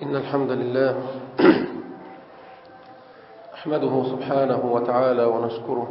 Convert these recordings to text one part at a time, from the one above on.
إن الحمد لله نحمده سبحانه وتعالى ونشكره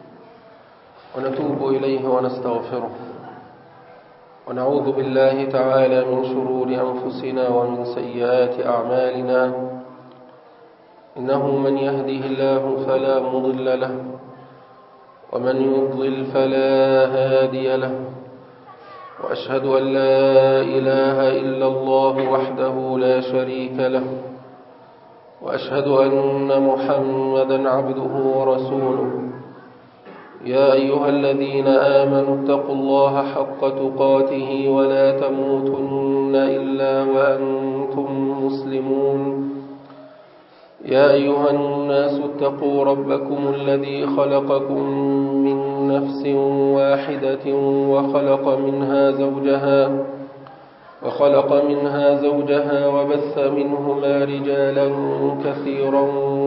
ونتوب إليه ونستغفره ونعوذ بالله تعالى من شرور أنفسنا ومن سيئات أعمالنا إنه من يهده الله فلا مضل له ومن يضلل فلا هادي له وأشهد أن لا إله إلا الله وحده لا شريك له وأشهد أن محمدا عبده ورسوله يا أيها الذين آمنوا اتقوا الله حق تقاته ولا تموتن إلا وأنتم مسلمون يا أيها الناس اتقوا ربكم الذي خلقكم من نفس واحدة وخلق منها زوجها وبث منهما رجالا كثيرا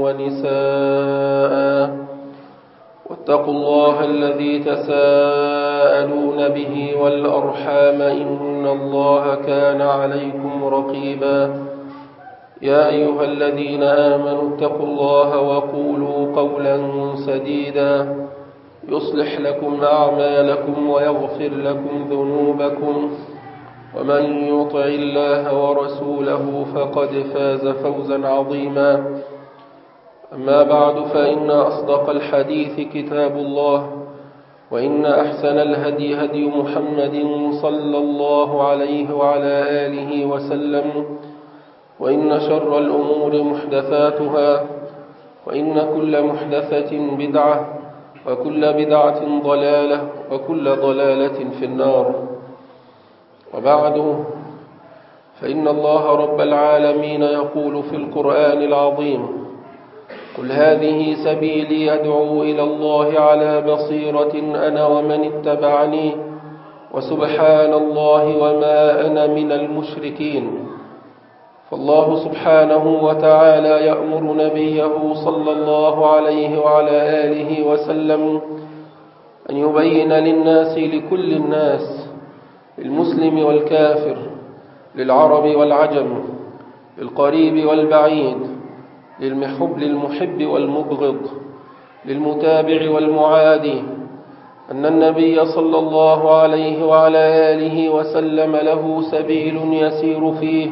ونساء واتقوا الله الذي تساءلون به والأرحام إن الله كان عليكم رقيبا يا أيها الذين آمنوا اتقوا الله وقولوا قولا سديدا يصلح لكم أعمالكم ويغفر لكم ذنوبكم ومن يطع الله ورسوله فقد فاز فوزا عظيما أما بعد فإن أصدق الحديث كتاب الله وإن أحسن الهدي هدي محمد صلى الله عليه وعلى آله وسلم وإن شر الأمور محدثاتها وإن كل محدثة بدعة وكل بدعة ضلالة وكل ضلالة في النار. وبعد فإن الله رب العالمين يقول في القرآن العظيم: قل هذه سبيلي أدعو إلى الله على بصيرة أنا ومن اتبعني وسبحان الله وما أنا من المشركين. فالله سبحانه وتعالى يأمر نبيه صلى الله عليه وعلى آله وسلم أن يبين للناس لكل الناس، للمسلم والكافر، للعرب والعجم، للقريب والبعيد، للمحب والمبغض، للمتابع والمعادي، أن النبي صلى الله عليه وعلى آله وسلم له سبيل يسير فيه،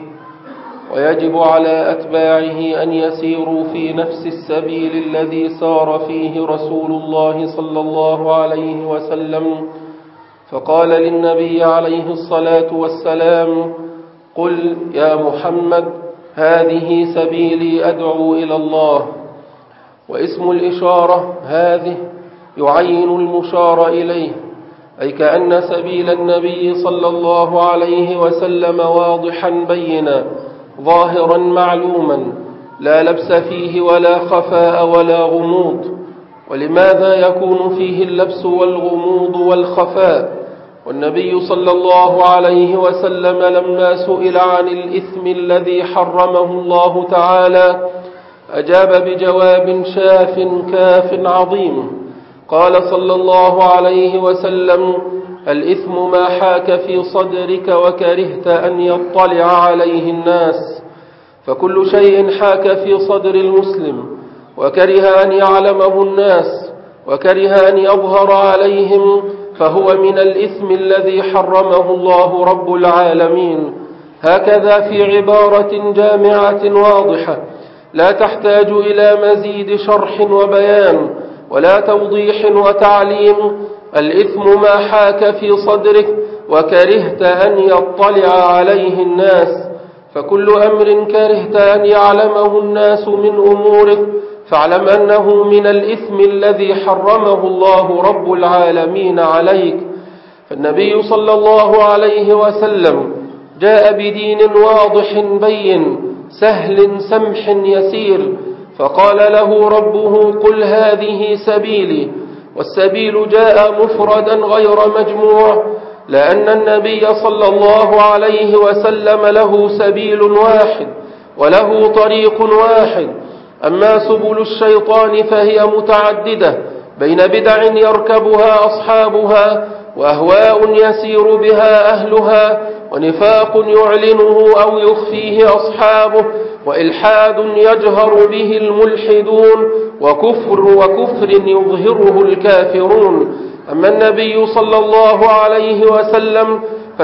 ويجب على أتباعه أن يسيروا في نفس السبيل الذي سار فيه رسول الله صلى الله عليه وسلم. فقال للنبي عليه الصلاة والسلام: قل يا محمد هذه سبيلي أدعو إلى الله. واسم الإشارة هذه يعين المشار إليه، أي كأن سبيل النبي صلى الله عليه وسلم واضحا بينا ظاهرا معلوما لا لبس فيه ولا خفاء ولا غموض. ولماذا يكون فيه اللبس والغموض والخفاء؟ والنبي صلى الله عليه وسلم لما سئل عن الإثم الذي حرمه الله تعالى أجاب بجواب شاف كاف عظيم. قال صلى الله عليه وسلم: الإثم ما حاك في صدرك وكرهت أن يطلع عليه الناس. فكل شيء حاك في صدر المسلم وكره أن يعلمه الناس وكره أن يظهر عليهم فهو من الإثم الذي حرمه الله رب العالمين. هكذا في عبارة جامعة واضحة لا تحتاج إلى مزيد شرح وبيان ولا توضيح وتعليم: الإثم ما حاك في صدرك وكرهت أن يطلع عليه الناس. فكل أمر كرهت أن يعلمه الناس من أمورك فاعلم أنه من الإثم الذي حرمه الله رب العالمين عليك. فالنبي صلى الله عليه وسلم جاء بدين واضح بين سهل سمح يسير، فقال له ربه: قل هذه سبيلي. والسبيل جاء مفردا غير مجموع، لأن النبي صلى الله عليه وسلم له سبيل واحد وله طريق واحد. أما سبل الشيطان فهي متعددة بين بدع يركبها أصحابها وأهواء يسير بها أهلها، ونفاق يعلنه أو يخفيه أصحابه، وإلحاد يجهر به الملحدون، وكفر يظهره الكافرون. أما النبي صلى الله عليه وسلم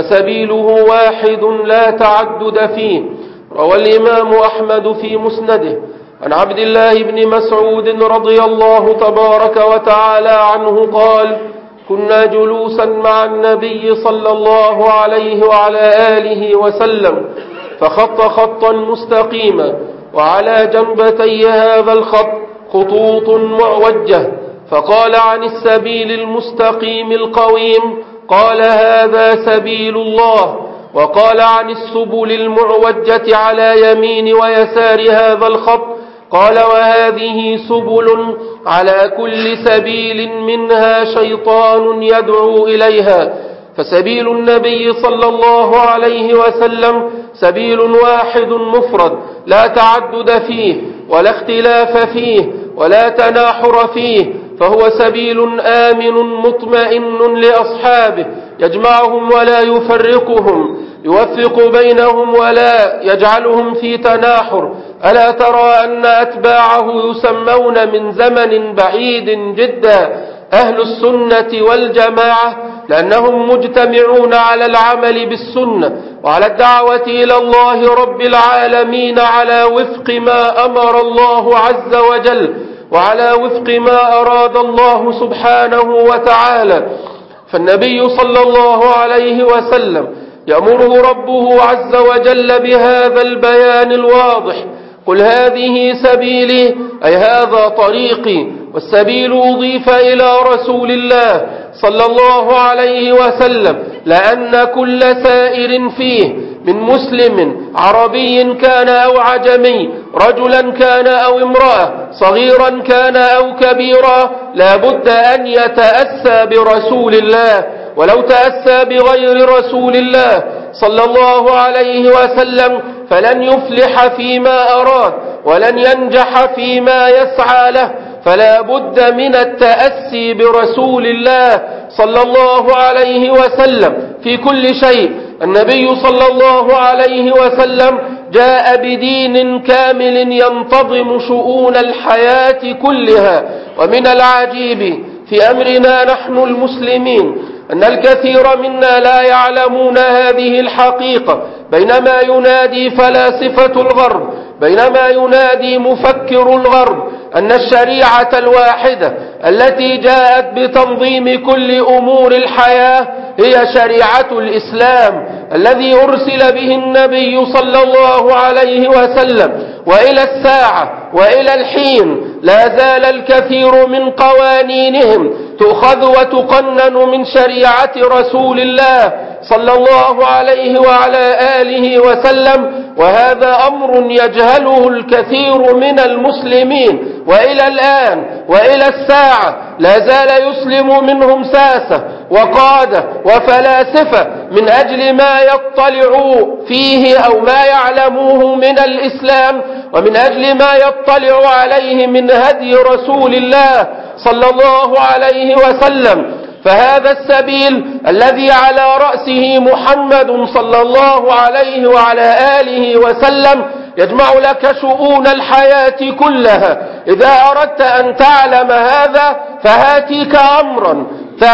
فسبيله واحد لا تعدد فيه. روى الإمام أحمد في مسنده عن عبد الله بن مسعود رضي الله تبارك وتعالى عنه قال: كنا جلوسا مع النبي صلى الله عليه وعلى آله وسلم، فخط خطا مستقيما، وعلى جنبتي هذا الخط خطوط معوجة، فقال: عن السبيل المستقيم القويم، قال: هذا سبيل الله. وقال: عن السبل المعوجة على يمين ويسار هذا الخط، قال: وهذه سبل على كل سبيل منها شيطان يدعو إليها. فسبيل النبي صلى الله عليه وسلم سبيل واحد مفرد لا تعدد فيه، ولا اختلاف فيه، ولا تناحر فيه، فهو سبيل آمن مطمئن لأصحابه، يجمعهم ولا يفرقهم، يوفق بينهم ولا يجعلهم في تناحر. ألا ترى أن أتباعه يسمون من زمن بعيد جدا أهل السنة والجماعة، لأنهم مجتمعون على العمل بالسنة وعلى الدعوة إلى الله رب العالمين على وفق ما أمر الله عز وجل، وعلى وفق ما أراد الله سبحانه وتعالى. فالنبي صلى الله عليه وسلم يأمره ربه عز وجل بهذا البيان الواضح: قل هذه سبيلي، أي هذا طريقي. والسبيل أضيف إلى رسول الله صلى الله عليه وسلم، لأن كل سائر فيه من مسلم عربي كان أو عجمي، رجلا كان أو امرأة، صغيرا كان أو كبيرا، لا بد أن يتأسى برسول الله. ولو تأسى بغير رسول الله صلى الله عليه وسلم فلن يفلح فيما أراد، ولن ينجح فيما يسعى له. فلا بد من التأسي برسول الله صلى الله عليه وسلم في كل شيء. النبي صلى الله عليه وسلم جاء بدين كامل ينتظم شؤون الحياة كلها. ومن العجيب في أمرنا نحن المسلمين أن الكثير منا لا يعلمون هذه الحقيقة، بينما ينادي فلاسفة الغرب، بينما ينادي مفكر الغرب أن الشريعة الواحدة التي جاءت بتنظيم كل أمور الحياة هي شريعة الإسلام الذي أرسل به النبي صلى الله عليه وسلم. وإلى الساعة وإلى الحين لا زال الكثير من قوانينهم تؤخذ وتقنن من شريعة رسول الله صلى الله عليه وعلى آله وسلم، وهذا أمر يجهله الكثير من المسلمين. وإلى الآن وإلى الساعة لا زال يسلم منهم ساسة وقادة وفلاسفة من أجل ما يطلعوا فيه أو ما يعلموه من الإسلام، ومن أجل ما يطلع عليه من هدي رسول الله صلى الله عليه وسلم. فهذا السبيل الذي على رأسه محمد صلى الله عليه وعلى آله وسلم يجمع لك شؤون الحياة كلها. إذا أردت أن تعلم هذا فهاتيك أمرا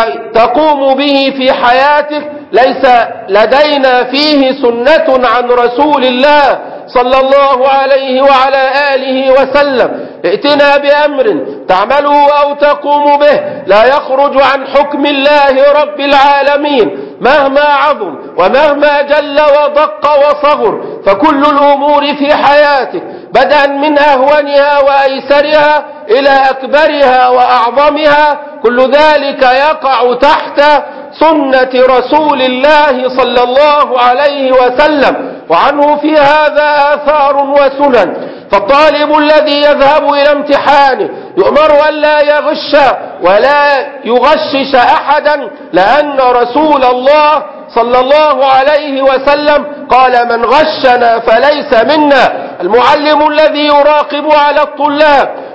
تقوم به في حياتك ليس لدينا فيه سنة عن رسول الله صلى الله عليه وعلى آله وسلم. ائتنا بأمر تعمله أو تقوم به لا يخرج عن حكم الله رب العالمين مهما عظم ومهما جل ودق وصغر. فكل الأمور في حياتك بدءا من أهونها وأيسرها إلى أكبرها وأعظمها كل ذلك يقع تحت سنة رسول الله صلى الله عليه وسلم، وعنه في هذا آثار وسنن. فالطالب الذي يذهب إلى امتحانه يؤمر ألا يغش ولا يغشش أحدا، لأن رسول الله صلى الله عليه وسلم قال: من غشنا فليس منا. المعلم الذي يراقب على الطلاب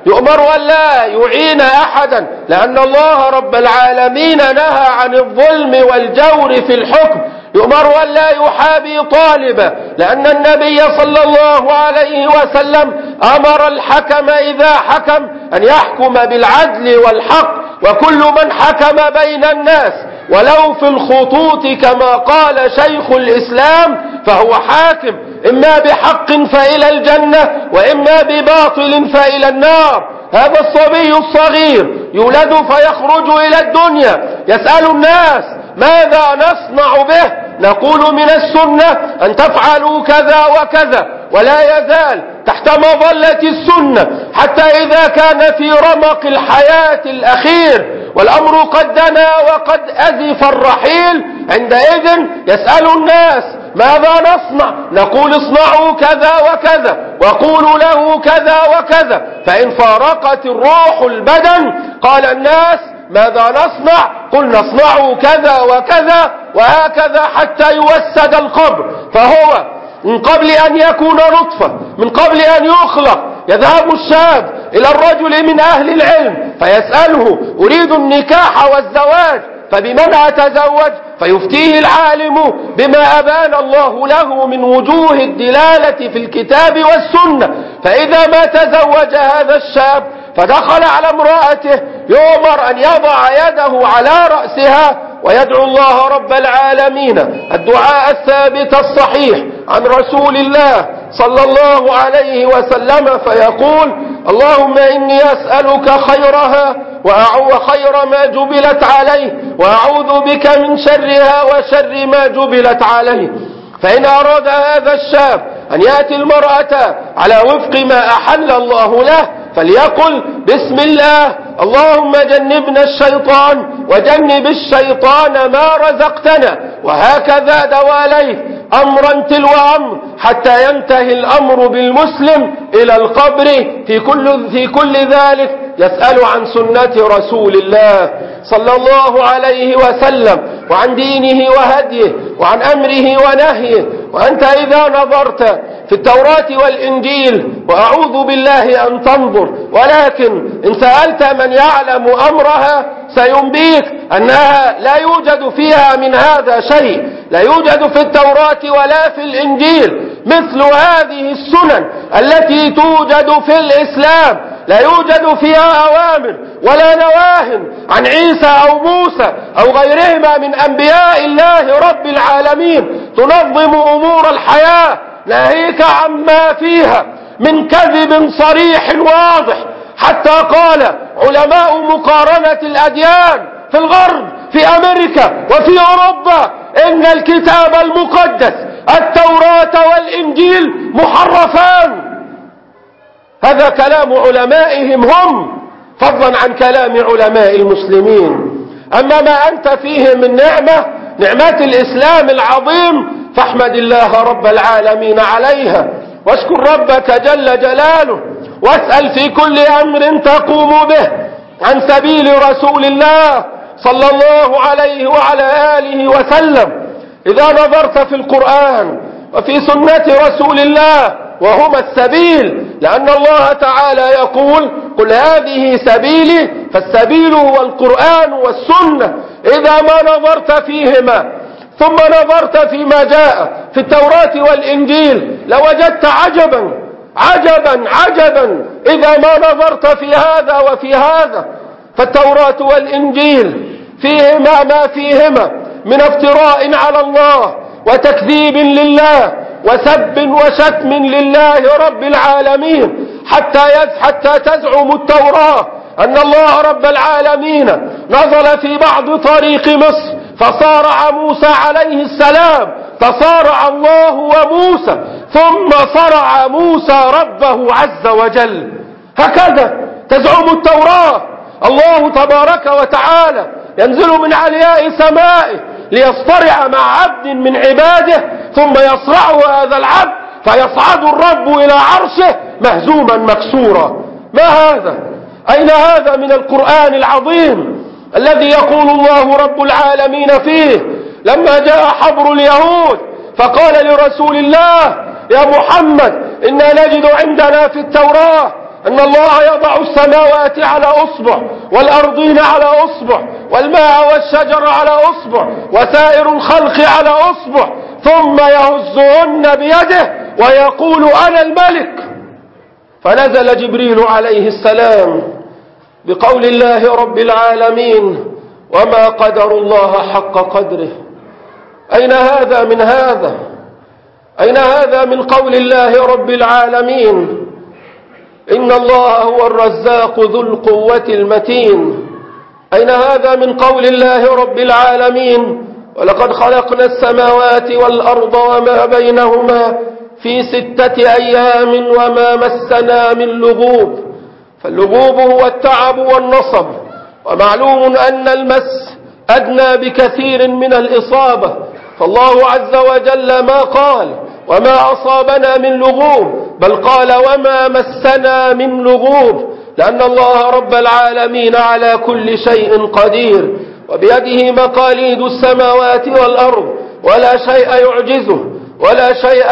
يؤمر أن لا يعين أحدا، لأن الله رب العالمين نهى عن الظلم والجور في الحكم. يؤمر أن لا يحابي طالبا، لأن النبي صلى الله عليه وسلم أمر الحكم إذا حكم أن يحكم بالعدل والحق، وكل من حكم بين الناس ولو في الخطوط كما قال شيخ الإسلام فهو حاكم، إما بحق فإلى الجنة وإما بباطل فإلى النار. هذا الصبي الصغير يولد فيخرج إلى الدنيا يسأل الناس ماذا نصنع به؟ نقول من السنة أن تفعلوا كذا وكذا، ولا يزال تحت مظلة السنة حتى إذا كان في رمق الحياة الأخير والأمر قد دنا وقد أزف الرحيل، عندئذ يسأل الناس ماذا نصنع؟ نقول اصنعوا كذا وكذا وقولوا له كذا وكذا. فإن فارقت الروح البدن قال الناس ماذا نصنع؟ قلنا اصنعوا كذا وكذا وهكذا حتى يوسد القبر. فهو من قبل أن يكون نطفة، من قبل أن يخلق، يذهب الشاب إلى الرجل من أهل العلم فيسأله أريد النكاح والزواج، فبمن أتزوج؟ فيفتيه العالم بما أبان الله له من وجوه الدلالة في الكتاب والسنة. فإذا ما تزوج هذا الشاب فدخل على امرأته يؤمر أن يضع يده على رأسها ويدعو الله رب العالمين الدعاء الثابت الصحيح عن رسول الله صلى الله عليه وسلم، فيقول اللهم إني أسألك خيرها وخير ما جبلت عليه وأعوذ بك من شرها وشر ما جبلت عليه. فإن أراد هذا الشاب أن يأتي المرأة على وفق ما أحل الله له فليقل بسم الله اللهم جنبنا الشيطان وجنب الشيطان ما رزقتنا، وهكذا دواليه أمرا تلو أمر حتى ينتهي الأمر بالمسلم إلى القبر. في كل ذلك يسأل عن سنة رسول الله صلى الله عليه وسلم وعن دينه وهديه وعن أمره ونهيه. وأنت إذا نظرت في التوراة والإنجيل، وأعوذ بالله أن تنظر، ولكن إن سألت من يعلم أمرها سينبيك أنها لا يوجد فيها من هذا شيء، لا يوجد في التوراة ولا في الإنجيل مثل هذه السنن التي توجد في الإسلام. لا يوجد فيها أوامر ولا نواهي عن عيسى أو موسى أو غيرهما من أنبياء الله رب العالمين تنظم أمور الحياة، ناهيك عما فيها من كذب صريح واضح. حتى قال علماء مقارنة الأديان في الغرب في أمريكا وفي أوروبا إن الكتاب المقدس التوراة والإنجيل محرفان. هذا كلام علمائهم هم، فضلا عن كلام علماء المسلمين. أما ما أنت فيه من نعمة الإسلام العظيم فاحمد الله رب العالمين عليها، واشكر ربك جل جلاله، واسأل في كل أمر تقوم به عن سبيل رسول الله صلى الله عليه وعلى آله وسلم. إذا نظرت في القرآن وفي سنة رسول الله وهما السبيل، لأن الله تعالى يقول قل هذه سبيلي، فالسبيل هو القرآن والسنة. إذا ما نظرت فيهما ثم نظرت فيما جاء في التوراة والإنجيل لوجدت عجبا عجبا عجبا إذا ما نظرت في هذا وفي هذا. فالتوراة والإنجيل فيهما ما فيهما من افتراء على الله وتكذيب لله وسب وشتم لله رب العالمين، حتى تزعم التوراة أن الله رب العالمين نزل في بعض طريق مصر فصارع موسى عليه السلام، تصارع الله وموسى ثم صرع موسى ربه عز وجل. هكذا تزعم التوراة. الله تبارك وتعالى ينزل من علياء سمائه ليصطرع مع عبد من عباده ثم يصرعه هذا العبد فيصعد الرب إلى عرشه مهزوما مكسورا. ما هذا؟ أين هذا من القرآن العظيم الذي يقول الله رب العالمين فيه لما جاء حبر اليهود فقال لرسول الله يا محمد إنا نجد عندنا في التوراة أن الله يضع السماوات على أصبع والأرضين على أصبع والماء والشجر على أصبع وسائر الخلق على أصبع، ثم يهزهن بيده ويقول أنا الملك. فنزل جبريل عليه السلام بقول الله رب العالمين: وما قدر الله حق قدره. أين هذا من هذا؟ أين هذا من قول الله رب العالمين: إن الله هو الرزاق ذو القوة المتين؟ أين هذا من قول الله رب العالمين: ولقد خلقنا السماوات والأرض وما بينهما في 6 أيام وما مسنا من لغوب؟ فاللغوب هو التعب والنصب، ومعلوم أن المس أدنى بكثير من الإصابة، فالله عز وجل ما قال وما أصابنا من لغوب، بل قال وما مسنا من لغوب، لأن الله رب العالمين على كل شيء قدير، وبيده مقاليد السماوات والأرض، ولا شيء يعجزه ولا شيء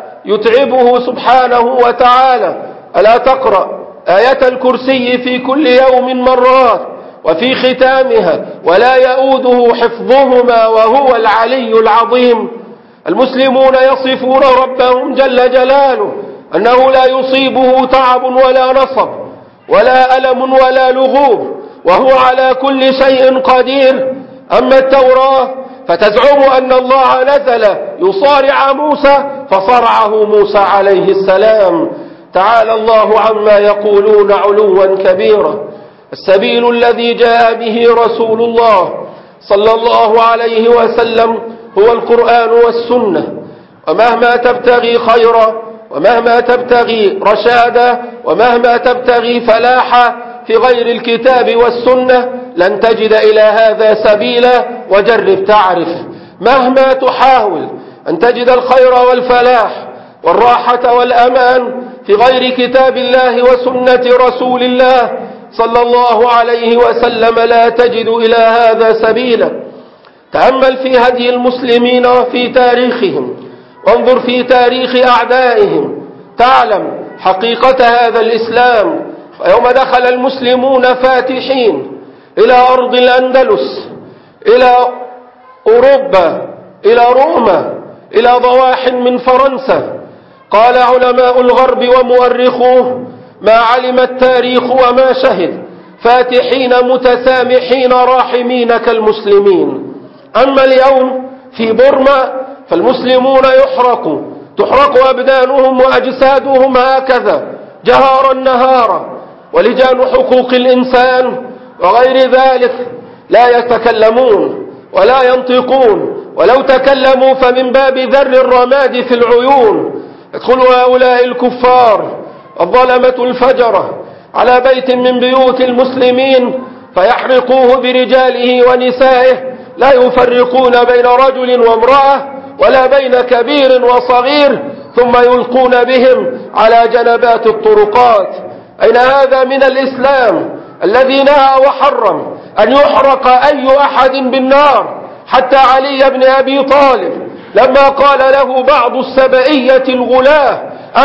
يتعبه سبحانه وتعالى. ألا تقرأ آية الكرسي في كل يوم مرات وفي ختامها ولا يؤوده حفظهما وهو العلي العظيم؟ المسلمون يصفون ربهم جل جلاله أنه لا يصيبه تعب ولا نصب ولا ألم ولا لغوب، وهو على كل شيء قدير. أما التوراة فتزعم أن الله نزل يصارع موسى فصرعه موسى عليه السلام. تعالى الله عما يقولون علوا كبيرا. السبيل الذي جاء به رسول الله صلى الله عليه وسلم هو القرآن والسنة، ومهما تبتغي خيرا ومهما تبتغي رشادا ومهما تبتغي فلاحا في غير الكتاب والسنة لن تجد إلى هذا سبيلا. وجرب تعرف، مهما تحاول أن تجد الخير والفلاح والراحة والأمان في غير كتاب الله وسنة رسول الله صلى الله عليه وسلم لا تجد إلى هذا سبيلا. تأمل في هدي المسلمين وفي تاريخهم، وانظر في تاريخ أعدائهم، تعلم حقيقة هذا الإسلام. فيوم دخل المسلمون فاتحين إلى أرض الأندلس، إلى أوروبا، إلى روما، إلى ضواح من فرنسا، قال علماء الغرب ومؤرخوه: ما علم التاريخ وما شهد فاتحين متسامحين راحمين كالمسلمين. أما اليوم في بورما فالمسلمون تحرق أبدانهم وأجسادهم هكذا جهارا نهارا، ولجان حقوق الإنسان وغير ذلك لا يتكلمون ولا ينطقون، ولو تكلموا فمن باب ذر الرماد في العيون. يدخل هؤلاء الكفار الظلمة الفجرة على بيت من بيوت المسلمين فيحرقوه برجاله ونسائه، لا يفرقون بين رجل وامرأة ولا بين كبير وصغير، ثم يلقون بهم على جنبات الطرقات. أين هذا من الإسلام الذي نهى وحرم أن يحرق أي أحد بالنار؟ حتى علي بن أبي طالب لما قال له بعض السبئية الغلاة: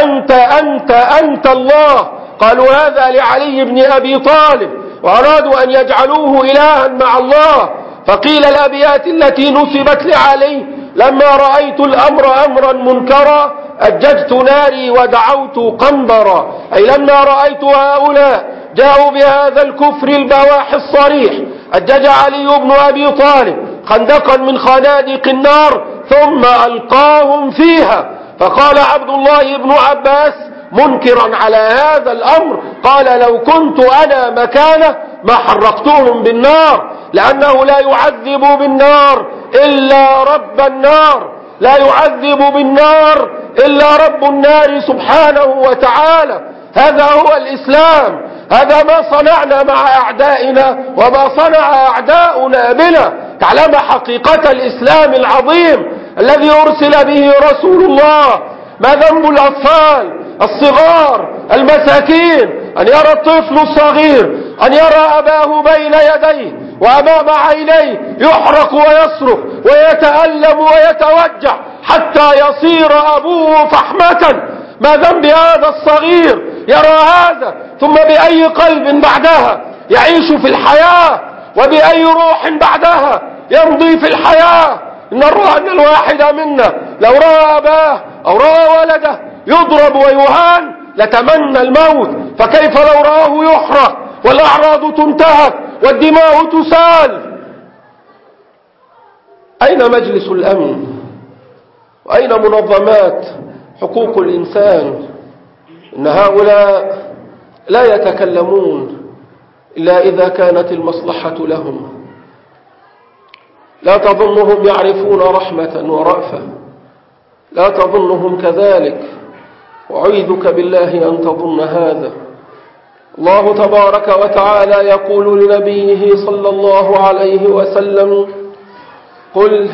أنت الله، قالوا هذا لعلي بن أبي طالب، وأرادوا أن يجعلوه إلها مع الله. فقيل الأبيات التي نسبت لعلي: لما رأيت الأمر أمرا منكرا أججت ناري ودعوت قنبرا. أي لما رأيت هؤلاء جاءوا بهذا الكفر البواح الصريح أجج علي بن أبي طالب خندقا من خنادق النار ثم ألقاهم فيها. فقال عبد الله بن عباس منكرا على هذا الأمر، قال: لو كنت أنا مكانه ما حرقتهم بالنار، لأنه لا يعذب بالنار إلا رب النار، لا يعذب بالنار إلا رب النار سبحانه وتعالى. هذا هو الإسلام، هذا ما صنعنا مع أعدائنا وما صنع أعداؤنا بنا. تعلم حقيقة الإسلام العظيم الذي أرسل به رسول الله. ما ذنب الأطفال الصغار المساكين أن يرى الطفل الصغير أن يرى أباه بين يديه وأمام عينيه يحرق ويصرخ ويتألم ويتوجع حتى يصير أبوه فحمة؟ ما ذنب هذا الصغير يرى هذا ثم بأي قلب بعدها يعيش في الحياة، وبأي روح بعدها يمضي في الحياة. إن الواحد منا لو رأى أباه أو رأى ولده يضرب ويهان لتمنى الموت، فكيف لو رآه يحرق والأعراض تنتهك والدماء تسال؟ أين مجلس الأمن؟ وأين منظمات حقوق الإنسان؟ إن هؤلاء لا يتكلمون إلا إذا كانت المصلحة لهم. لا تظنهم يعرفون رحمة ورأفة، لا تظنهم كذلك، وأعيذك بالله أن تظن هذا. الله تبارك وتعالى يقول لنبيه صلى الله عليه وسلم: قل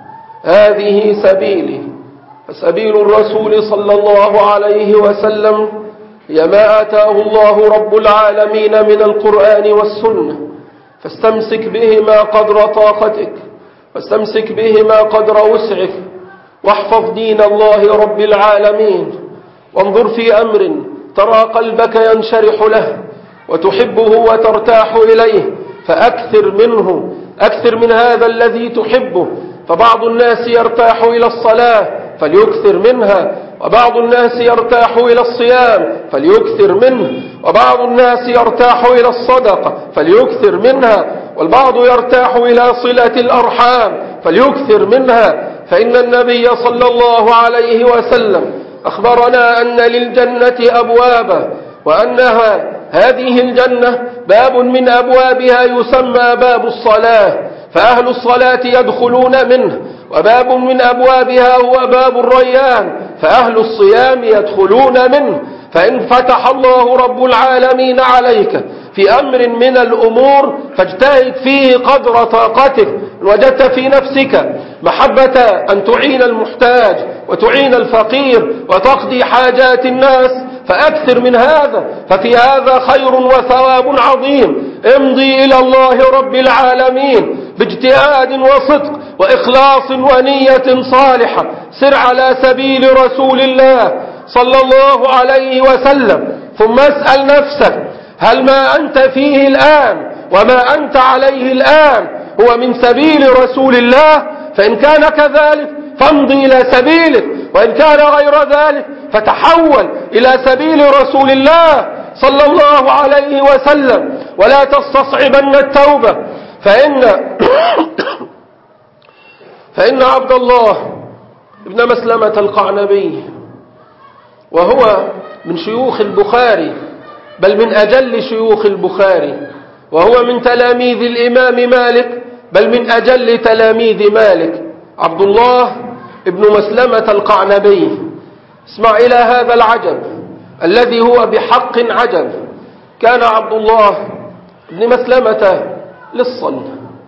هذه سبيلي. فسبيل الرسول صلى الله عليه وسلم هي ما آتاه الله رب العالمين من القرآن والسنة، فاستمسك بهما قدر طاقتك، واستمسك بهما قدر وسعك، واحفظ دين الله رب العالمين. وانظر في أمر ترى قلبك ينشرح له وتحبه وترتاح إليه فأكثر منه، أكثر من هذا الذي تحبه. فبعض الناس يرتاح إلى الصلاة فليكثر منها، وبعض الناس يرتاح إلى الصيام فليكثر منه، وبعض الناس يرتاح إلى الصدقة فليكثر منها، والبعض يرتاح إلى صلة الأرحام فليكثر منها. فإن النبي صلى الله عليه وسلم أخبرنا أن للجنة أبوابا، وأنها هذه الجنة باب من أبوابها يسمى باب الصلاة، فأهل الصلاة يدخلون منه، وباب من أبوابها هو باب الريان، فأهل الصيام يدخلون منه. فإن فتح الله رب العالمين عليك في أمر من الأمور فاجتهد فيه قدر طاقتك. إن وجدت في نفسك محبة أن تعين المحتاج وتعين الفقير وتقضي حاجات الناس فأكثر من هذا، ففي هذا خير وثواب عظيم. امضي إلى الله رب العالمين باجتهاد وصدق وإخلاص ونية صالحة، سر على سبيل رسول الله صلى الله عليه وسلم، ثم اسأل نفسك: هل ما أنت فيه الآن وما أنت عليه الآن هو من سبيل رسول الله؟ فإن كان كذلك فامضي إلى سبيله، وإن كان غير ذلك فتحول إلى سبيل رسول الله صلى الله عليه وسلم. ولا تستصعبن التوبة، فإن عبد الله ابن مسلمة القعنبي، وهو من شيوخ البخاري بل من أجل شيوخ البخاري، وهو من تلاميذ الإمام مالك بل من أجل تلاميذ مالك، عبد الله ابن مسلمة القعنبي. اسمع إلى هذا العجب الذي هو بحق عجب. كان عبد الله ابن مسلمة لصا،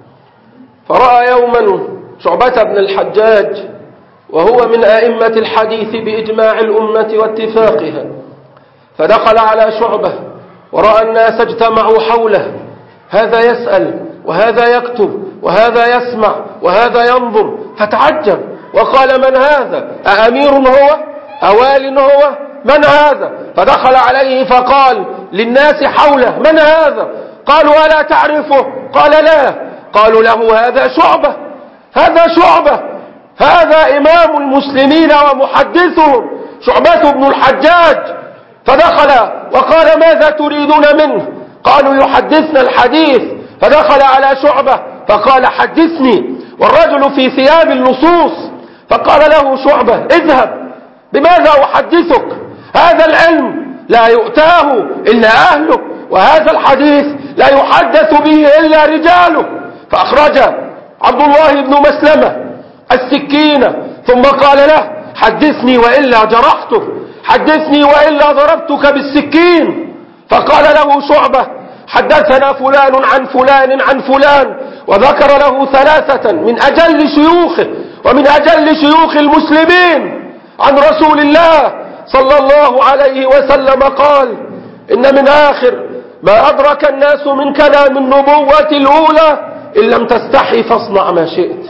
فرأى يوما شعبة بن الحجاج، وهو من أئمة الحديث بإجماع الأمة واتفاقها، فدخل على شعبة ورأى الناس اجتمعوا حوله، هذا يسأل وهذا يكتب وهذا يسمع وهذا ينظر، فتعجب وقال: من هذا؟ أأمير هو؟ أوال هو؟ من هذا؟ فدخل عليه فقال للناس حوله: من هذا؟ قالوا: ألا تعرفه؟ قال: لا. قالوا له: هذا شعبة، هذا شعبة، هذا إمام المسلمين ومحدثهم، شعبة بن الحجاج. فدخل وقال: ماذا تريدون منه؟ قالوا: يحدثنا الحديث. فدخل على شعبة فقال: حدثني، والرجل في ثياب اللصوص. فقال له شعبة: اذهب، بماذا أحدثك؟ هذا العلم لا يؤتاه إلا أهله، وهذا الحديث لا يحدث به إلا رجاله. فأخرج عبد الله بن مسلمة السكينة ثم قال له: حدثني وإلا جرحتك، حدثني وإلا ضربتك بالسكين. فقال له شعبة: حدثنا فلان عن فلان عن فلان، وذكر له ثلاثة من أجل شيوخه ومن أجل شيوخ المسلمين عن رسول الله صلى الله عليه وسلم قال: إن من آخر ما أدرك الناس من كلام النبوة الأولى: إن لم تستحي فاصنع ما شئت.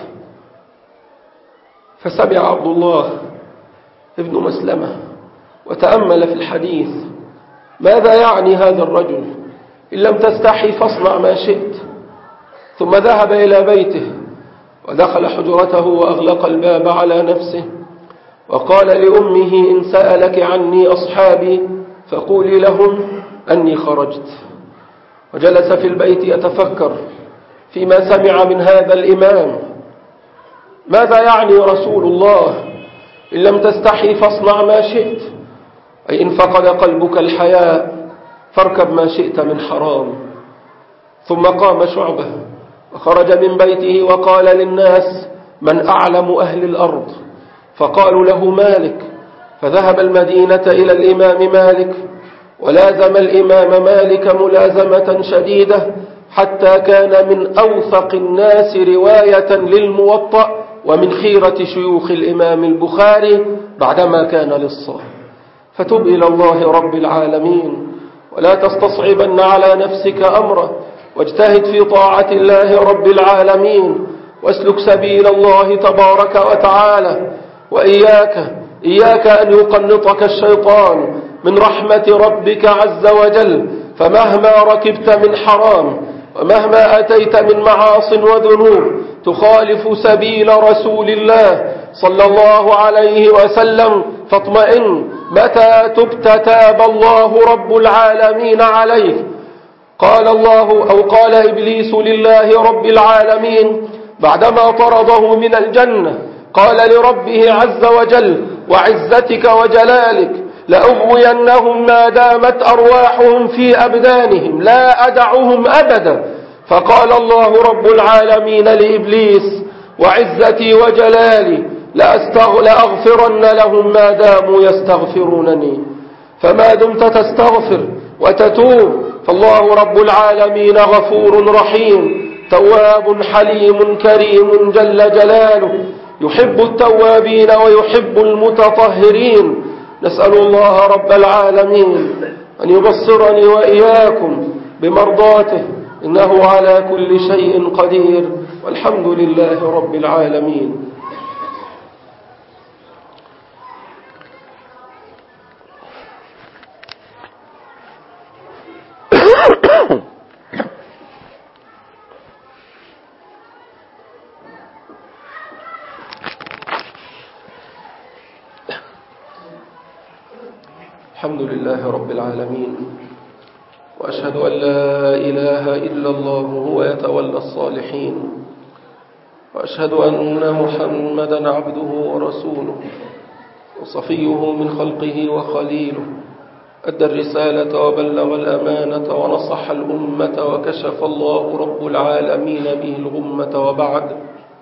فسمع عبد الله ابن مسلمة وتأمل في الحديث، ماذا يعني هذا الرجل؟ إن لم تستحي فاصنع ما شئت. ثم ذهب إلى بيته ودخل حجرته وأغلق الباب على نفسه وقال لأمه: إن سألك عني أصحابي فقولي لهم أني خرجت. وجلس في البيت يتفكر فيما سمع من هذا الإمام. ماذا يعني رسول الله إن لم تستحي فاصنع ما شئت؟ أي إن فقد قلبك الحياء فاركب ما شئت من حرام. ثم قام شعبة وخرج من بيته وقال للناس: من أعلم أهل الأرض؟ فقالوا له: مالك. فذهب المدينة إلى الإمام مالك ولازم الإمام مالك ملازمة شديدة حتى كان من أوثق الناس رواية للموطأ ومن خيرة شيوخ الإمام البخاري بعدما كان للصلاة. فتب إلى الله رب العالمين ولا تستصعبن على نفسك أمره، واجتهد في طاعة الله رب العالمين، واسلك سبيل الله تبارك وتعالى. وإياك أن يقنطك الشيطان من رحمة ربك عز وجل، فمهما ركبت من حرام ومهما أتيت من معاص وذنوب تخالف سبيل رسول الله صلى الله عليه وسلم فاطمئن، متى تبت تاب الله رب العالمين عليك. قال الله أو قال إبليس لله رب العالمين بعدما طرده من الجنة، قال لربه عز وجل: وعزتك وجلالك لأغوينهم ما دامت أرواحهم في أبدانهم لا أدعهم أبدا. فقال الله رب العالمين لإبليس: وعزتي وجلالي لأغفرن لهم ما داموا يستغفرونني. فما دمت تستغفر وتتوب فالله رب العالمين غفور رحيم تواب حليم كريم جل جلاله، يحب التوابين ويحب المتطهرين. نسأل الله رب العالمين أن يبصرني وإياكم بمرضاته، إنه على كل شيء قدير، والحمد لله رب العالمين. الحمد لله رب العالمين، وأشهد أن لا إله إلا الله هو يتولى الصالحين، وأشهد أن محمدا عبده ورسوله وصفيه من خلقه وخليله، أدى الرسالة وبلغ الأمانة ونصح الأمة وكشف الله رب العالمين به الغمة. وبعد،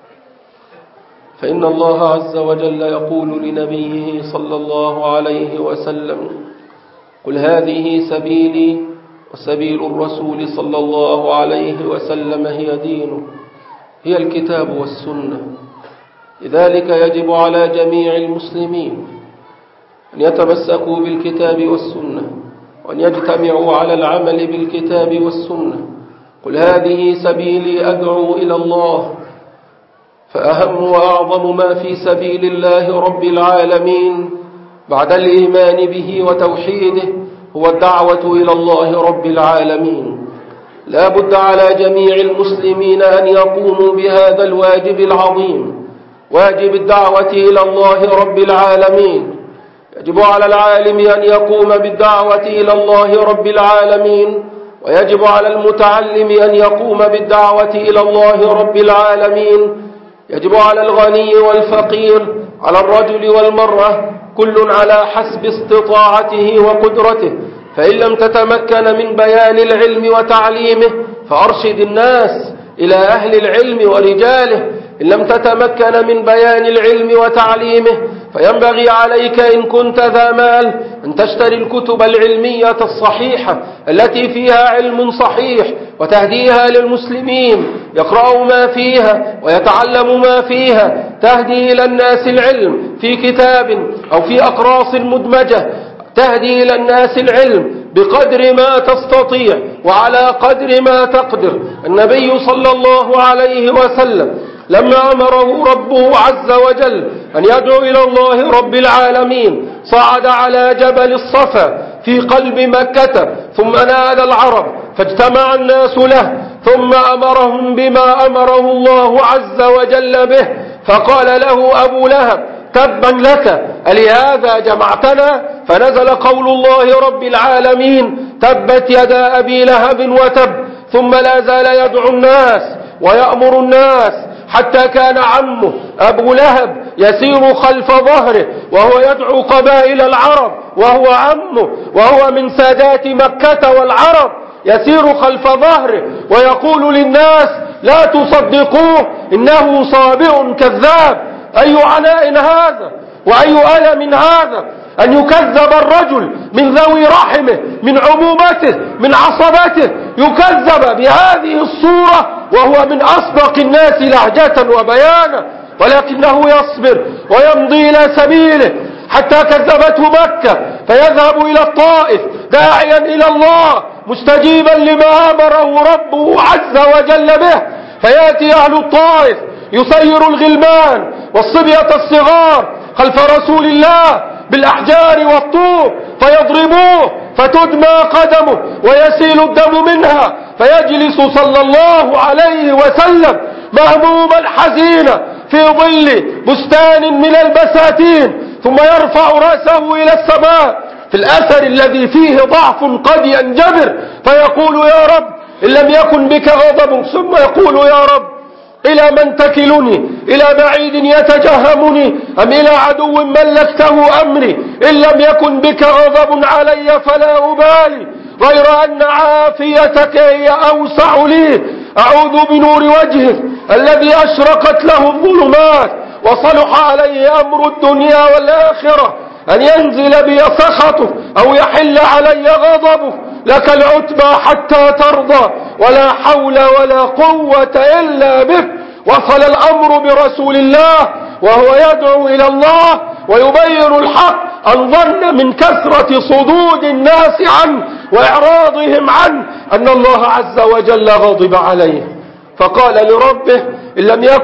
فإن الله عز وجل يقول لنبيه صلى الله عليه وسلم: قل هذه سبيلي وسبيل الرسول صلى الله عليه وسلم هي دينه، هي الكتاب والسنة. لذلك يجب على جميع المسلمين أن يتمسكوا بالكتاب والسنة وأن يجتمعوا على العمل بالكتاب والسنة. قل هذه سبيلي أدعو إلى الله، فأهم وأعظم ما في سبيل الله رب العالمين بعد الإيمان به وتوحيده هو الدعوة إلى الله رب العالمين. لا بد على جميع المسلمين أن يقوموا بهذا الواجب العظيم، واجب الدعوة إلى الله رب العالمين. يجب على العالم أن يقوم بالدعوة إلى الله رب العالمين، ويجب على المتعلم أن يقوم بالدعوة إلى الله رب العالمين. يجب على الغني والفقير، على الرجل والمرأة، كل على حسب استطاعته وقدرته. فإن لم تتمكن من بيان العلم وتعليمه فأرشد الناس إلى أهل العلم ورجاله. إن لم تتمكن من بيان العلم وتعليمه فينبغي عليك إن كنت ذا مال أن تشتري الكتب العلمية الصحيحة التي فيها علم صحيح وتهديها للمسلمين، يقرأوا ما فيها ويتعلموا ما فيها، تهدي إلى الناس العلم في كتاب أو في أقراص مدمجة، تهدي إلى الناس العلم بقدر ما تستطيع وعلى قدر ما تقدر. النبي صلى الله عليه وسلم لما أمره ربه عز وجل أن يدعو إلى الله رب العالمين صعد على جبل الصفا في قلب مكة، ثم نادى العرب فاجتمع الناس له، ثم أمرهم بما أمره الله عز وجل به، فقال له أبو لهب: تبا لك، ألهذا جمعتنا؟ فنزل قول الله رب العالمين: تبت يدا أبي لهب وتب. ثم لا زال يدعو الناس ويأمر الناس حتى كان عمه أبو لهب يسير خلف ظهره وهو يدعو قبائل العرب، وهو عمه وهو من سادات مكة والعرب، يسير خلف ظهره ويقول للناس: لا تصدقوه، إنه صابئ كذاب. أي عناء هذا وأي ألم هذا أن يكذب الرجل من ذوي رحمه، من عمومته، من عصبته، يكذب بهذه الصورة وهو من أصدق الناس لهجة وبيانا، ولكنه يصبر ويمضي إلى سبيله حتى كذبته مكة، فيذهب إلى الطائف داعيا إلى الله مستجيبا لما أمره ربه عز وجل به، فيأتي أهل الطائف يسير الغلمان والصبية الصغار خلف رسول الله بالأحجار والطوب فيضربوه فتدمى قدمه ويسيل الدم منها، فيجلس صلى الله عليه وسلم مهموما حزينا في ظل بستان من البساتين، ثم يرفع رأسه إلى السماء في الأثر الذي فيه ضعف قد ينجبر، فيقول: يا رب إن لم يكن بك غضب، ثم يقول: يا رب إلى من تكلني؟ إلى بعيد يتجهمني أم إلى عدو ملكته أمري؟ إن لم يكن بك غضب علي فلا أبالي، غير أن عافيتك هي أوسع لي. أعوذ بنور وجهك الذي أشرقت له الظلمات وصلح عليه أمر الدنيا والآخرة أن ينزل بي سخطه أو يحل علي غضبه، لك العتبى حتى ترضى، ولا حول ولا قوة إلا بك. وصل الأمر برسول الله وهو يدعو إلى الله ويبين الحق، أن ظن من كثرة صدود الناس عنه وإعراضهم عنه أن الله عز وجل غضب عليه، فقال لربه: إن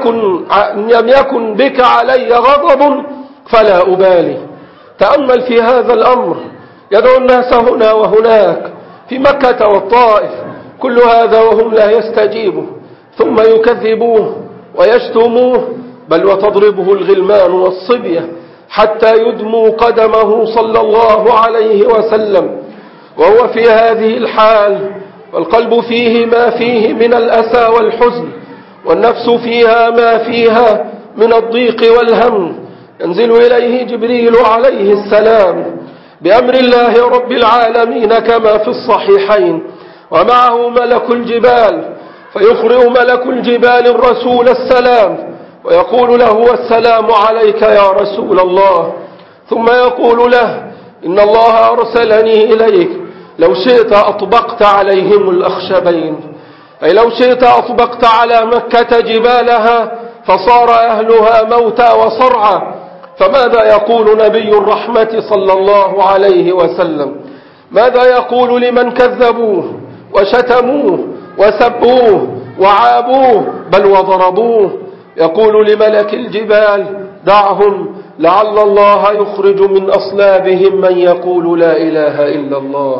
لم يكن بك علي غضب فلا أبالي. تأمل في هذا الأمر، يدعو الناس هنا وهناك في مكة والطائف، كل هذا وهم لا يستجيبوا، ثم يكذبوه ويشتموه، بل وتضربه الغلمان والصبية حتى يدموا قدمه صلى الله عليه وسلم، وهو في هذه الحال والقلب فيه ما فيه من الأسى والحزن، والنفس فيها ما فيها من الضيق والهم. ينزل إليه جبريل عليه السلام بأمر الله رب العالمين كما في الصحيحين، ومعه ملك الجبال، فيقرئ ملك الجبال الرسول السلام ويقول له: السلام عليك يا رسول الله. ثم يقول له: إن الله أرسلني إليك، لو شئت أطبقت عليهم الأخشبين، أي لو شئت أطبقت على مكة جبالها فصار أهلها موتى وصرعى. فماذا يقول نبي الرحمة صلى الله عليه وسلم؟ ماذا يقول لمن كذبوه وشتموه وسبوه وعابوه بل وضربوه؟ يقول لملك الجبال: دعهم، لعل الله يخرج من أصلابهم من يقول لا إله إلا الله.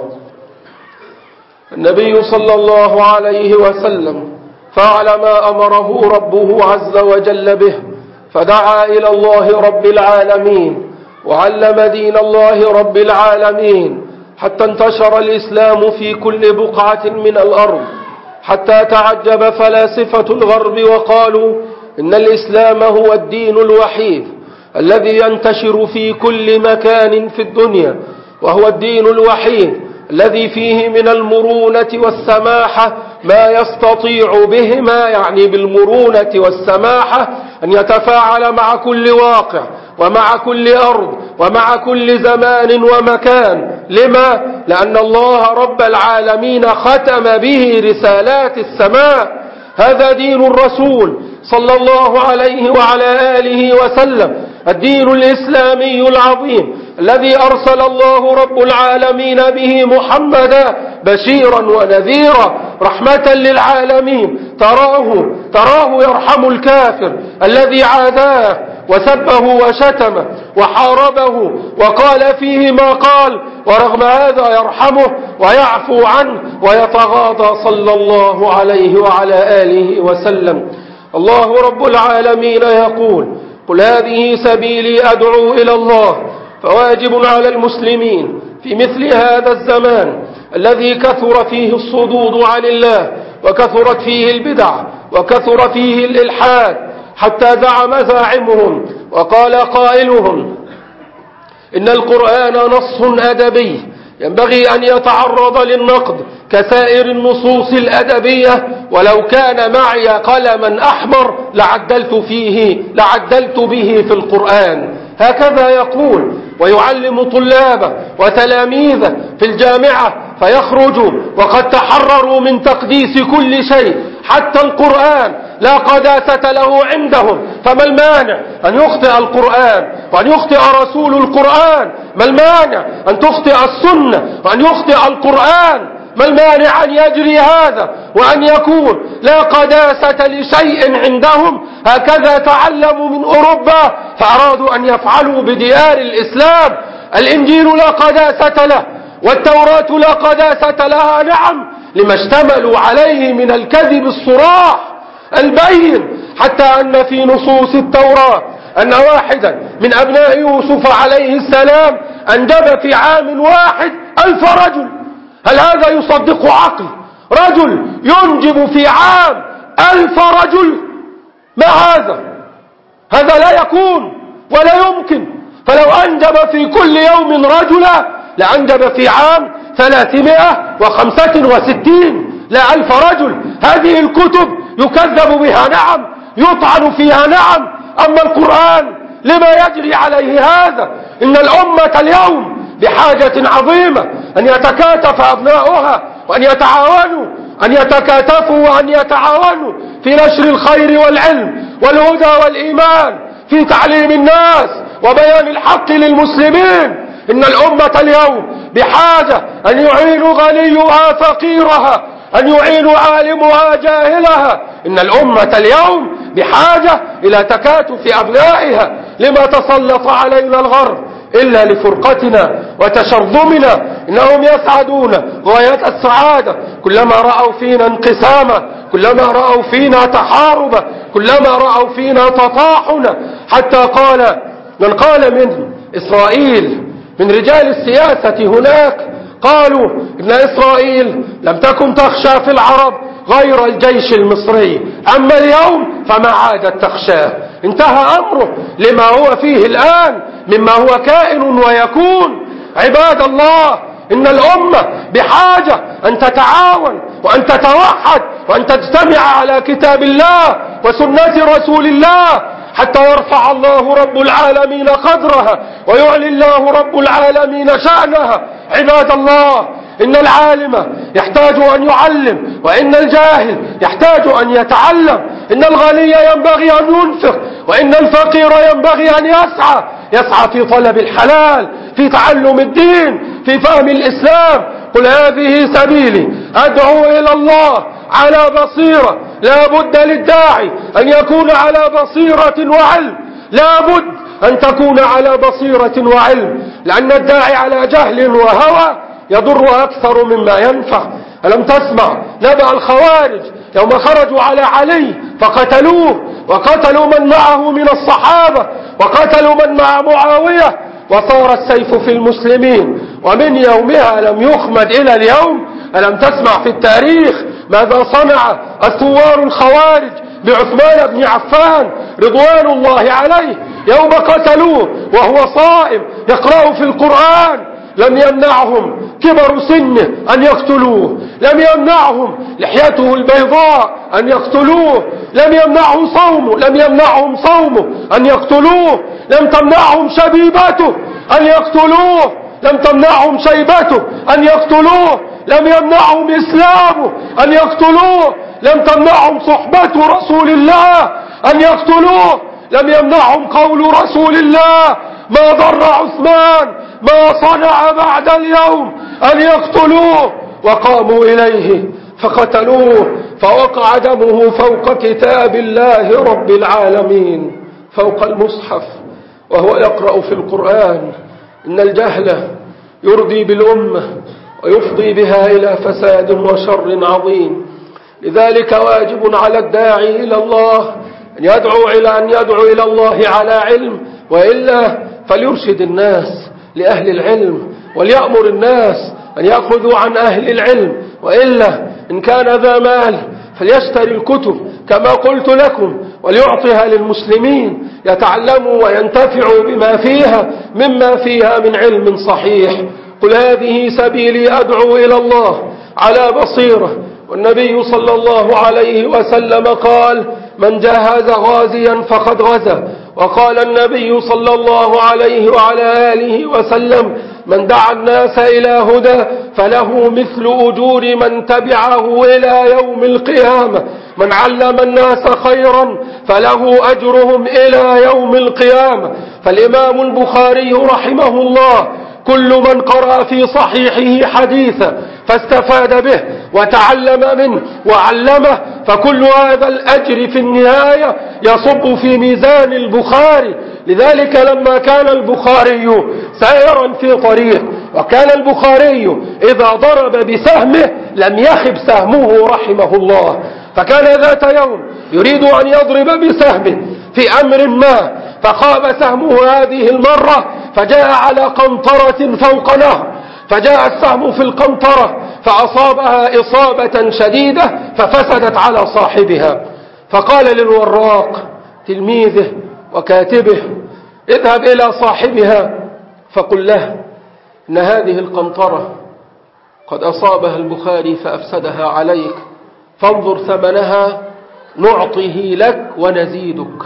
النبي صلى الله عليه وسلم فعل ما أمره ربه عز وجل به، فدعا إلى الله رب العالمين وعلم دين الله رب العالمين، حتى انتشر الإسلام في كل بقعة من الأرض، حتى تعجب فلاسفة الغرب وقالوا إن الإسلام هو الدين الوحيد الذي ينتشر في كل مكان في الدنيا، وهو الدين الوحيد الذي فيه من المرونة والسماحة ما يستطيع بهما، يعني بالمرونة والسماحة، أن يتفاعل مع كل واقع ومع كل أرض ومع كل زمان ومكان. لما؟ لأن الله رب العالمين ختم به رسالات السماء. هذا دين الرسول صلى الله عليه وعلى آله وسلم، الدين الإسلامي العظيم الذي أرسل الله رب العالمين به محمدا بشيرا ونذيرا رحمة للعالمين. تراه يرحم الكافر الذي عاداه، وسبه وشتمه وحاربه وقال فيه ما قال، ورغم هذا يرحمه ويعفو عنه ويتغاضى صلى الله عليه وعلى آله وسلم. الله رب العالمين يقول: قل هذه سبيلي أدعو إلى الله. فواجب على المسلمين في مثل هذا الزمان الذي كثر فيه الصدود عن الله وكثرت فيه البدع وكثر فيه الإلحاد، حتى زعم زاعمهم وقال قائلهم إن القرآن نص أدبي ينبغي أن يتعرض للنقد كسائر النصوص الأدبية، ولو كان معي قلما أحمر لعدلت به في القرآن. هكذا يقول ويعلم طلابه وتلاميذه في الجامعة، فيخرجوا وقد تحرروا من تقديس كل شيء حتى القرآن لا قداسة له عندهم. فما المانع أن يخطئ القرآن وأن يخطئ رسول القرآن؟ ما المانع أن تخطئ السنة وأن يخطئ القرآن؟ ما المانع أن يجري هذا وأن يكون لا قداسة لشيء عندهم؟ هكذا تعلموا من أوروبا فأرادوا أن يفعلوا بديار الإسلام. الإنجيل لا قداسة له والتوراة لا قداسة لها، نعم، لما اشتملوا عليه من الكذب الصراح البين، حتى أن في نصوص التوراة أن واحدا من أبناء يوسف عليه السلام أنجب في عام واحد 1000 رجل. هل هذا يصدق عقل؟ رجل ينجب في عام 1000 رجل؟ ما هذا لا يكون ولا يمكن. فلو أنجب في كل يوم رجلا لأنجب في عام 365 لا 1000 رجل. هذه الكتب يكذب بها، نعم، يطعن فيها، نعم. أما القرآن لما يجري عليه هذا؟ إن الأمة اليوم بحاجة عظيمة أن يتكاتف أبناؤها وأن يتكاتفوا وأن يتعاونوا في نشر الخير والعلم والهدى والإيمان، في تعليم الناس وبيان الحق للمسلمين. إن الأمة اليوم بحاجة أن يعين غنيها فقيرها، أن يعين عالمها جاهلها. إن الأمة اليوم بحاجة إلى تكاتف أبنائها. لما تسلط علينا الغرب إلا لفرقتنا وتشرذمنا؟ إنهم يسعدون غاية السعادة كلما رأوا فينا انقساما، كلما رأوا فينا تحاربا، كلما رأوا فينا تطاحنا. حتى قال من قال من إسرائيل من رجال السياسة هناك، قالوا إن إسرائيل لم تكن تخشى في العرب غير الجيش المصري، أما اليوم فما عادت تخشاه. انتهى أمره لما هو فيه الآن مما هو كائن ويكون. عباد الله، إن الأمة بحاجة أن تتعاون وأن تتوحد وأن تجتمع على كتاب الله وسنة رسول الله حتى يرفع الله رب العالمين قدرها ويعلي الله رب العالمين شأنها. عباد الله، إن العالم يحتاج أن يعلم، وإن الجاهل يحتاج أن يتعلم. إن الغني ينبغي أن ينفق، وإن الفقير ينبغي أن يسعى في طلب الحلال، في تعلم الدين، في فهم الإسلام. قل هذه سبيلي أدعو إلى الله على بصيرة. لا بد للداعي أن يكون على بصيرة وعلم، لا بد أن تكون على بصيرة وعلم، لأن الداعي على جهل وهوى يضر أكثر مما ينفع. ألم تسمع نبأ الخوارج يوم خرجوا على علي فقتلوه، وقتلوا من معه من الصحابة، وقتلوا من مع معاوية، وصار السيف في المسلمين، ومن يومها لم يخمد إلى اليوم. ألم تسمع في التاريخ ماذا صنع الثوار الخوارج بعثمان بن عفان رضوان الله عليه يوم قتلوه وهو صائم يقرأ في القرآن؟ لم يمنعهم كبر سنه أن يقتلوه، لم يمنعهم لحيته البيضاء أن يقتلوه، لم يمنعهم صومه أن يقتلوه، لم تمنعهم شبيبته أن يقتلوه، لم تمنعهم شيبته أن يقتلوه، لم يمنعهم إسلامه أن يقتلوه، لم تمنعهم صحبة رسول الله أن يقتلوه، لم يمنعهم قول رسول الله ما ضر عثمان ما صنع بعد اليوم أن يقتلوه. وقاموا إليه فقتلوه، فوقع دمه فوق كتاب الله رب العالمين. فوق المصحف وهو يقرأ في القرآن إن الجهل يردي بالأمة ويفضي بها إلى فساد وشر عظيم. لذلك واجب على الداعي إلى الله أن يدعو إلى الله على علم، وإلا فليرشد الناس لأهل العلم، وليأمر الناس أن يأخذوا عن أهل العلم، وإلا إن كان ذا مال فليشتري الكتب كما قلت لكم وليعطيها للمسلمين يتعلموا وينتفعوا بما فيها مما فيها من علم صحيح. قل هذه سبيلي أدعو إلى الله على بصيرة. والنبي صلى الله عليه وسلم قال: من جهز غازيا فقد غزا. وقال النبي صلى الله عليه وعلى آله وسلم: من دعا الناس إلى هدى فله مثل أجور من تبعه إلى يوم القيامة. من علم الناس خيرا فله أجرهم إلى يوم القيامة. فالإمام البخاري رحمه الله كل من قرأ في صحيحه حديثا فاستفاد به وتعلم منه وعلمه فكل هذا الأجر في النهاية يصب في ميزان البخاري. لذلك لما كان البخاري سائرا في طريق، وكان البخاري إذا ضرب بسهمه لم يخب سهمه رحمه الله، فكان ذات يوم يريد أن يضرب بسهمه في أمر ما، فخاب سهمه هذه المرة فجاء على قنطرة فوق نهر، فجاء السهم في القنطرة فأصابها إصابة شديدة ففسدت على صاحبها. فقال للوراق تلميذه وكاتبه: اذهب إلى صاحبها فقل له إن هذه القنطرة قد أصابها البخاري فأفسدها عليك، فانظر ثمنها نعطيه لك ونزيدك.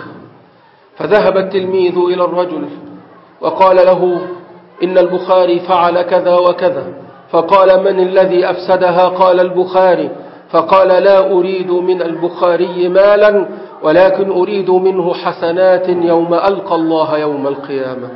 فذهب التلميذ إلى الرجل وقال له: إن البخاري فعل كذا وكذا. فقال: من الذي أفسدها؟ قال: البخاري. فقال: لا أريد من البخاري مالا، ولكن أريد منه حسنات يوم ألقى الله يوم القيامة.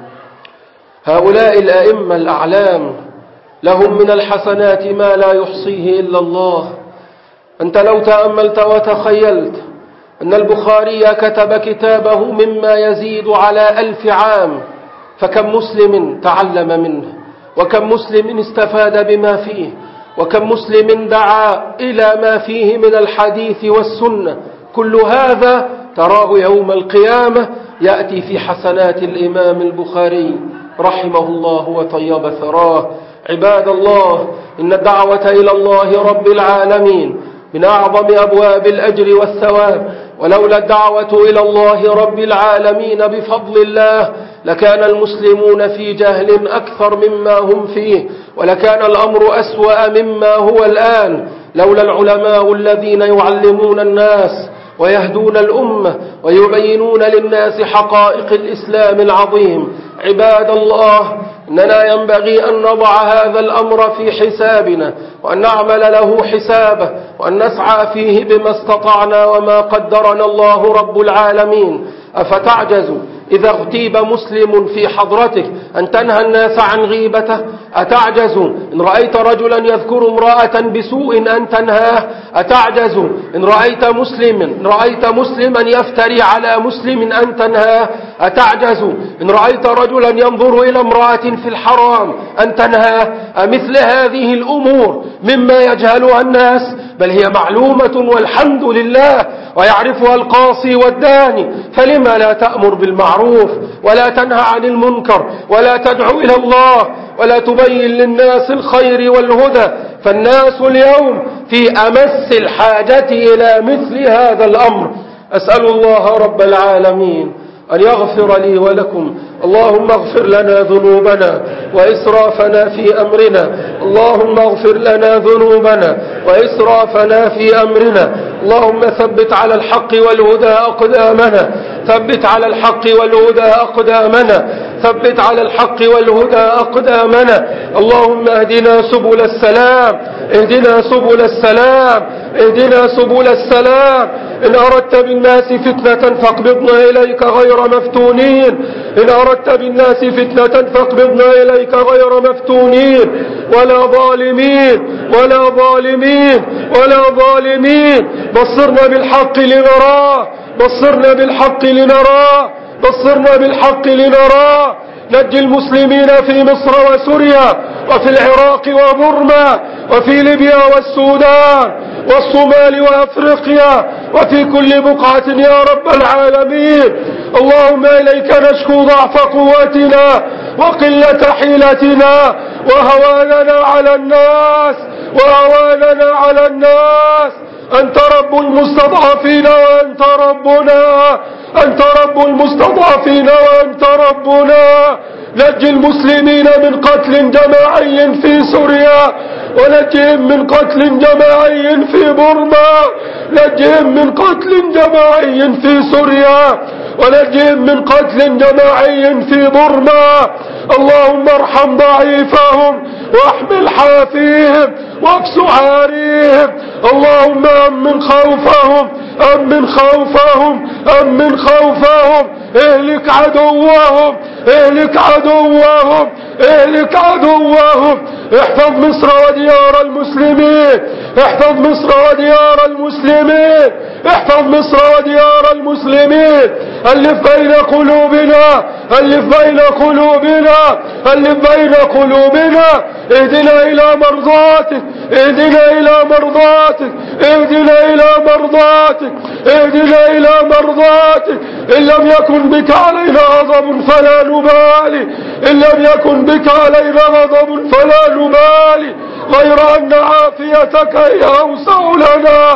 هؤلاء الأئمة الأعلام لهم من الحسنات ما لا يحصيه إلا الله. أنت لو تأملت وتخيلت أن البخاري كتب كتابه مما يزيد على 1000 عام، فكم مسلم تعلم منه، وكم مسلم استفاد بما فيه، وكم مسلم دعا إلى ما فيه من الحديث والسنة. كل هذا تراه يوم القيامة يأتي في حسنات الإمام البخاري رحمه الله وطيب ثراه. عباد الله، إن الدعوة إلى الله رب العالمين من أعظم أبواب الأجر والثواب، ولولا الدعوة إلى الله رب العالمين بفضل الله لكان المسلمون في جهل أكثر مما هم فيه، ولكان الأمر أسوأ مما هو الآن. لولا العلماء الذين يعلمون الناس ويهدون الأمة ويبينون للناس حقائق الإسلام العظيم. عباد الله، إننا ينبغي أن نضع هذا الأمر في حسابنا، وأن نعمل له حسابه، وأن نسعى فيه بما استطعنا وما قدرنا الله رب العالمين. أفتعجز إذا اغتيب مسلم في حضرتك أن تنهى الناس عن غيبته؟ أتعجز إن رأيت رجلا يذكر امرأة بسوء أن تنهاه؟ أتعجز إن رأيت مسلما يفتري على مسلم أن تنهاه؟ أتعجز إن رأيت رجلا ينظر إلى امرأة في الحرام أن تنهاه؟ أمثل هذه الأمور مما يجهلها الناس؟ بل هي معلومة والحمد لله، ويعرفها القاصي والداني. فلما لا تأمر بالمعروف ولا تنهى عن المنكر ولا تدعو إلى الله ولا تبين للناس الخير والهدى؟ فالناس اليوم في أمس الحاجة إلى مثل هذا الأمر. أسأل الله رب العالمين أن يغفر لي ولكم. اللهم اغفر لنا ذنوبنا وإسرافنا في أمرنا. اللهم اغفر لنا ذنوبنا وإسرافنا في أمرنا. اللهم ثبت على الحق والهدى أقدامنا. ثبت على الحق والهدى أقدامنا. ثبت على الحق والهدى أقدامنا. اللهم اهدنا سبل السلام. اهدنا سبل السلام. اهدنا سبل السلام. إن أردت بالناس فتنة فاقبضنا إليك غير مفتونين. إن أردت بالناس فتنة فاقبضنا إليك غير مفتونين ولا ظالمين ولا ظالمين ولا ظالمين. بصرنا بالحق لنراه. بصرنا بالحق لنراه. بصرنا بالحق لنراه. نجي المسلمين في مصر وسوريا وفي العراق وبرما وفي ليبيا والسودان والصومال وأفريقيا وفي كل بقعة يا رب العالمين. اللهم إليك نشكو ضعف قوتنا وقلة حيلتنا وهواننا على الناس أنت رب المستضعفين وأنت ربنا، أنت رب المستضعفين وأنت ربنا. نجي المسلمين من قتل جماعي في سوريا، ونجيهم من قتل جماعي في برما، نجيهم من قتل جماعي في سوريا، ونجيهم من قتل جماعي في برما. اللهم ارحم ضعيفهم واحمل حافيهم واكس عاريهم. اللهم أمن خوفهم، أمن خوفهم، أمن خوفهم. اهلك عدوهم، اهلك عدوهم، اهلك عدوهم. احفظ مصر وديار المسلمين، احفظ مصر وديار المسلمين، احفظ مصر وديار المسلمين. ألف بين قلوبنا، ألف بين قلوبنا، ألف بين قلوبنا. اهدنا إلى مرضاتك، اهدنا إلى مرضاتك، اهدنا إلى مرضاتك، اهدنا إلى مرضاتك. إن لم يكن بك علينا غضب فلا نبالي، إن لم يكن بك علينا غضب فلا نبالي، غير أن عافيتك هي أوسع لنا،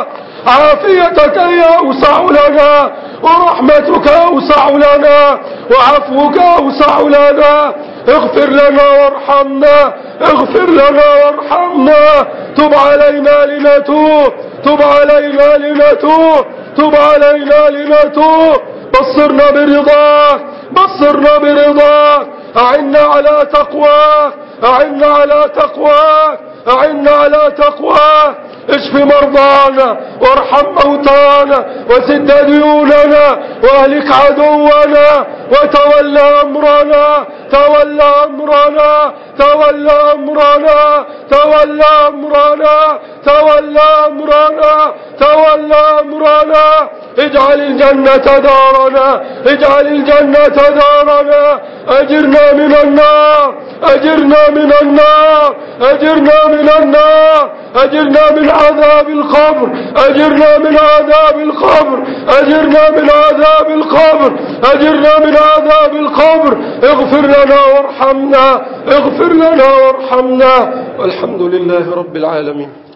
عافيتك هي أوسع لنا، ورحمتك أوسع لنا، وعفوك أوسع لنا. اغفر لنا وارحمنا، اغفر لنا وارحمنا. تب علينا لنتوب، تب علينا لنتوب، تب علينا لنتوب. بصرنا برضاك، بصرنا برضاك. أعنا على تقواك، أعنا على تقواك، أعنا على تقواك. اشف مرضانا وارحم موتانا وسد ديوننا واهلك عدونا وتولى أمرنا، تولى أمرنا، تولى أمرنا، تولى أمرنا، تولى أمرنا، تولى أمرنا. اجعل الجنة دارنا، اجعل الجنة دارنا. أجرنا من النار، أجرنا من النار، أجرنا من النار، أجرنا من عذاب القبر، أجرنا من عذاب القبر، أجرنا من عذاب القبر، أجرنا من عذاب القبر. اغفر لنا وارحمنا، اغفر لنا وارحمنا. والحمد لله رب العالمين.